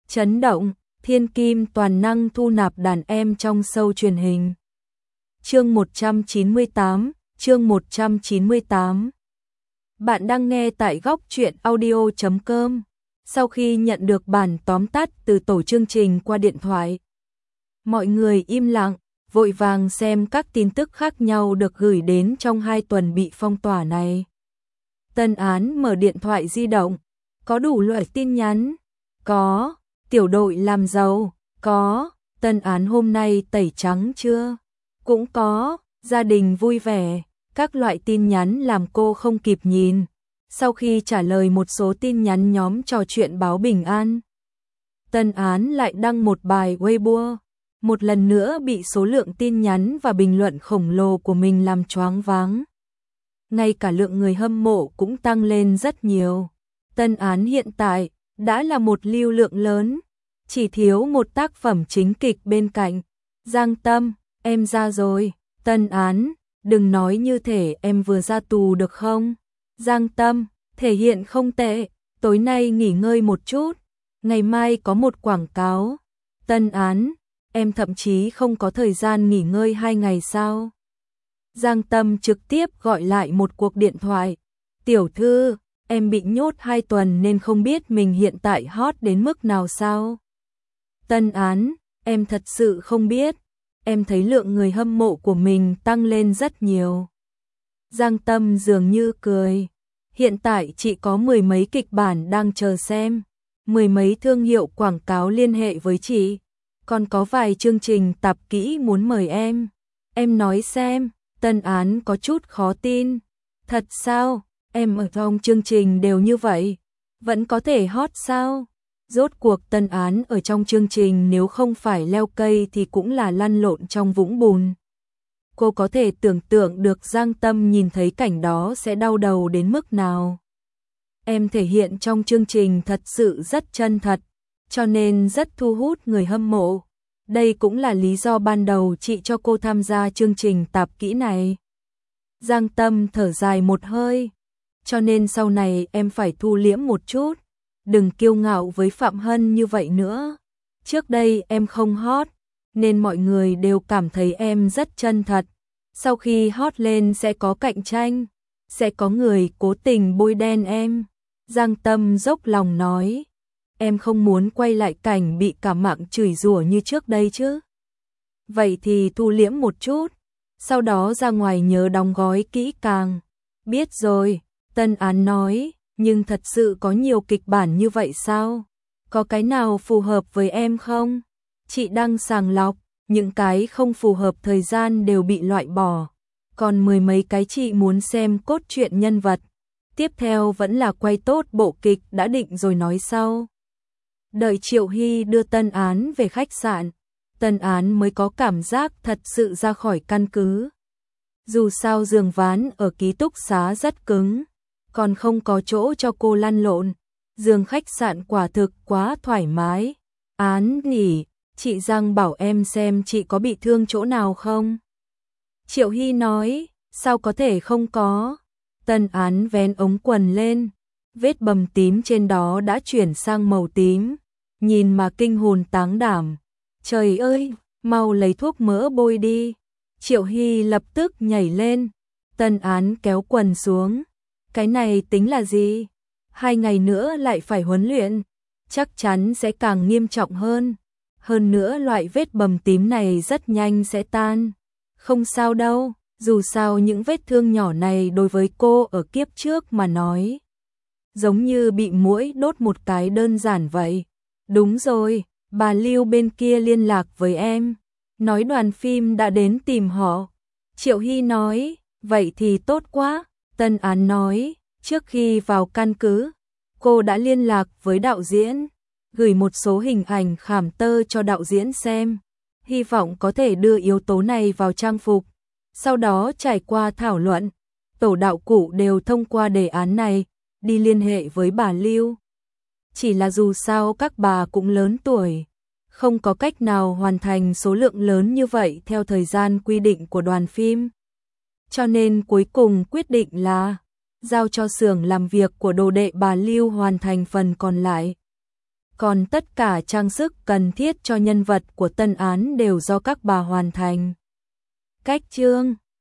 Chấn động, thiên kim toàn năng thu nạp đàn em trong show truyền hình. Chương 198. Bạn đang nghe tại góc truyện audio.com. Sau khi nhận được bản tóm tắt từ tổ chương trình qua điện thoại, mọi người im lặng, vội vàng xem các tin tức khác nhau được gửi đến trong 2 tuần bị phong tỏa này. Tân Án mở điện thoại di động, có đủ loại tin nhắn, có, tiểu đội làm giàu, có, Tân Án hôm nay tẩy trắng chưa, cũng có, gia đình vui vẻ, các loại tin nhắn làm cô không kịp nhìn. Sau khi trả lời một số tin nhắn nhóm trò chuyện báo bình an, Tân Án lại đăng một bài Weibo, một lần nữa bị số lượng tin nhắn và bình luận khổng lồ của mình làm choáng váng. Ngay cả lượng người hâm mộ cũng tăng lên rất nhiều. Tân Án hiện tại đã là một lưu lượng lớn, chỉ thiếu một tác phẩm chính kịch bên cạnh. Giang Tâm, em ra rồi. Tân Án, đừng nói như thể em vừa ra tù được không? Giang Tâm, thể hiện không tệ, tối nay nghỉ ngơi một chút, ngày mai có một quảng cáo. Tân Án, em thậm chí không có thời gian nghỉ ngơi 2 ngày sao? Giang Tâm trực tiếp gọi lại một cuộc điện thoại. Tiểu thư, em bị nhốt 2 tuần nên không biết mình hiện tại hot đến mức nào sao? Tân Án, em thật sự không biết. Em thấy lượng người hâm mộ của mình tăng lên rất nhiều. Giang Tâm dường như cười. Hiện tại chị có 10 mấy kịch bản đang chờ xem. 10 mấy thương hiệu quảng cáo liên hệ với chị. Còn có vài chương trình tạp kỹ muốn mời em. Em nói xem. Tân Án có chút khó tin. Thật sao? Em ở trong chương trình đều như vậy. Vẫn có thể hot sao? Rốt cuộc Tân Án ở trong chương trình nếu không phải leo cây thì cũng là lăn lộn trong vũng bùn. Cô có thể tưởng tượng được Giang Tâm nhìn thấy cảnh đó sẽ đau đầu đến mức nào. Em thể hiện trong chương trình thật sự rất chân thật, cho nên rất thu hút người hâm mộ. Đây cũng là lý do ban đầu chị cho cô tham gia chương trình tạp kỹ này. Giang Tâm thở dài một hơi. Cho nên sau này em phải thu liễm một chút. Đừng kiêu ngạo với Phạm Hân như vậy nữa. Trước đây em không hot, nên mọi người đều cảm thấy em rất chân thật. Sau khi hot lên sẽ có cạnh tranh, sẽ có người cố tình bôi đen em. Giang Tâm dốc lòng nói. Em không muốn quay lại cảnh bị cả mạng chửi rủa như trước đây chứ. Vậy thì thu liễm một chút, sau đó ra ngoài nhớ đóng gói kỹ càng. Biết rồi, Tân Án nói. Nhưng thật sự có nhiều kịch bản như vậy sao? Có cái nào phù hợp với em không? Chị đang sàng lọc, những cái không phù hợp thời gian đều bị loại bỏ. Còn 10 mấy cái chị muốn xem cốt truyện nhân vật. Tiếp theo vẫn là quay tốt bộ kịch đã định rồi nói sau. Đợi Triệu Hy đưa Tân Án về khách sạn, Tân Án mới có cảm giác thật sự ra khỏi căn cứ. Dù sao giường ván ở ký túc xá rất cứng, còn không có chỗ cho cô lăn lộn. Giường khách sạn quả thực quá thoải mái. Án nhỉ, chị Giang bảo em xem chị có bị thương chỗ nào không? Triệu Hy nói, sao có thể không có? Tân Án vén ống quần lên, vết bầm tím trên đó đã chuyển sang màu tím, nhìn mà kinh hồn táng đảm. Trời ơi, mau lấy thuốc mỡ bôi đi. Triệu Hy lập tức nhảy lên. Tân Án kéo quần xuống. Cái này tính là gì? 2 ngày nữa lại phải huấn luyện, chắc chắn sẽ càng nghiêm trọng hơn. Hơn nữa loại vết bầm tím này rất nhanh sẽ tan. Không sao đâu, dù sao những vết thương nhỏ này đối với cô ở kiếp trước mà nói, giống như bị muỗi đốt một cái đơn giản vậy. Đúng rồi, bà Lưu bên kia liên lạc với em, nói đoàn phim đã đến tìm họ. Triệu Hy nói, vậy thì tốt quá. Tân Án nói, trước khi vào căn cứ, cô đã liên lạc với đạo diễn, gửi một số hình ảnh khảm tơ cho đạo diễn xem, hy vọng có thể đưa yếu tố này vào trang phục. Sau đó trải qua thảo luận, tổ đạo cụ đều thông qua đề án này, đi liên hệ với bà Lưu. Chỉ là dù sao các bà cũng lớn tuổi, không có cách nào hoàn thành số lượng lớn như vậy theo thời gian quy định của đoàn phim. Cho nên cuối cùng quyết định là giao cho xưởng làm việc của đồ đệ bà Lưu hoàn thành phần còn lại. còn tất cả trang sức cần thiết cho nhân vật của tân án đều do các bà hoàn thành. Cách chương